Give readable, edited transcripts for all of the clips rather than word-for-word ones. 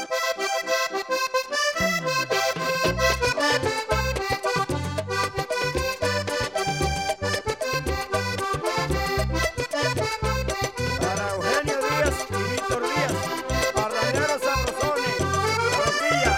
Para Eugenio Díaz y Víctor Díaz, parranderos sabrosones, Barranquilla.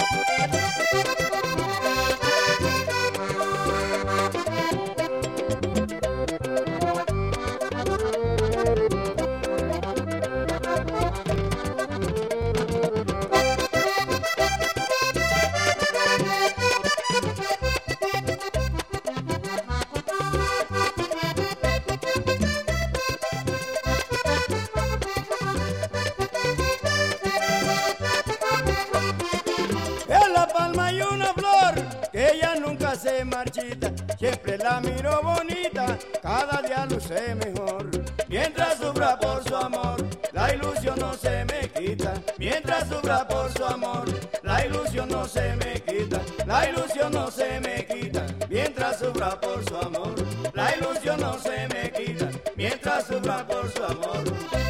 En la palma hay una flor que ella nunca se marchita, siempre la miro bonita, cada día luce mejor. Mientras sufra por su amor, la ilusión no se me quita. Mientras sufra por su amor, la ilusión no se me quita. La ilusión no se me quita. Mientras sufra por su amor, la ilusión no se me quita. Mientras sufra por su amor.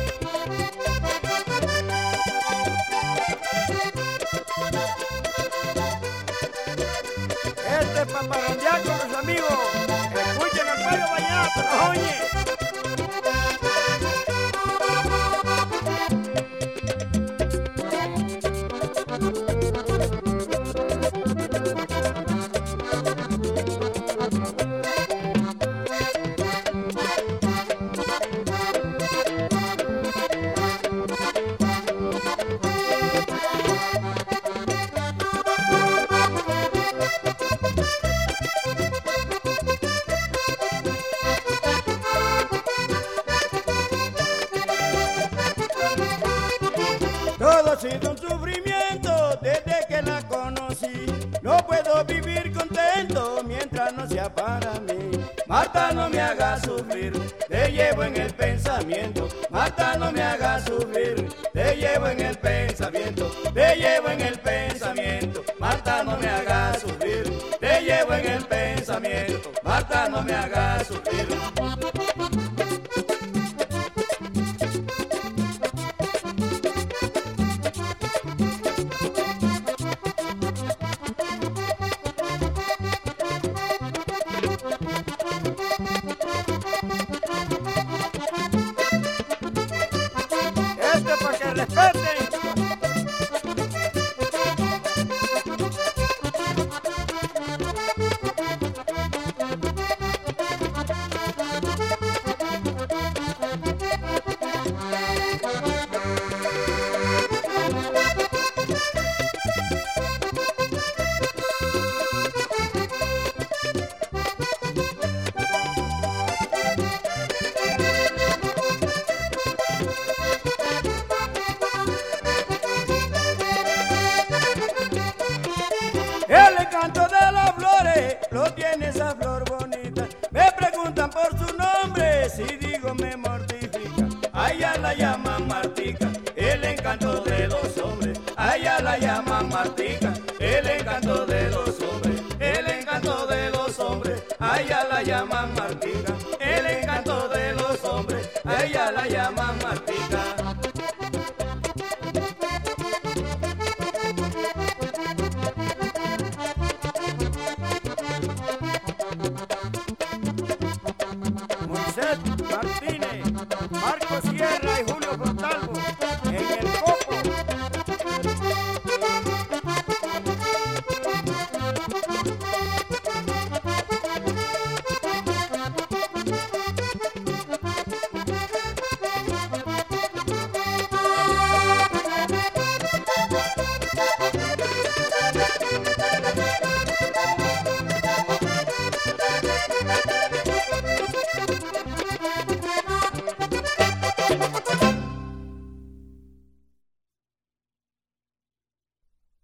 Este es para parrandear con los amigos. Escuchen el pueblo vallenato, ¿no oye? Todo ha sido un sufrimiento desde que la conocí. No puedo vivir contento mientras no sea para mí. Marta, no me hagas sufrir, te llevo en el pensamiento. Marta, no me hagas sufrir, te llevo en el pensamiento. Te llevo en el pensamiento. Marta, no me hagas sufrir, te llevo en el pensamiento. Marta, no me hagas sufrir.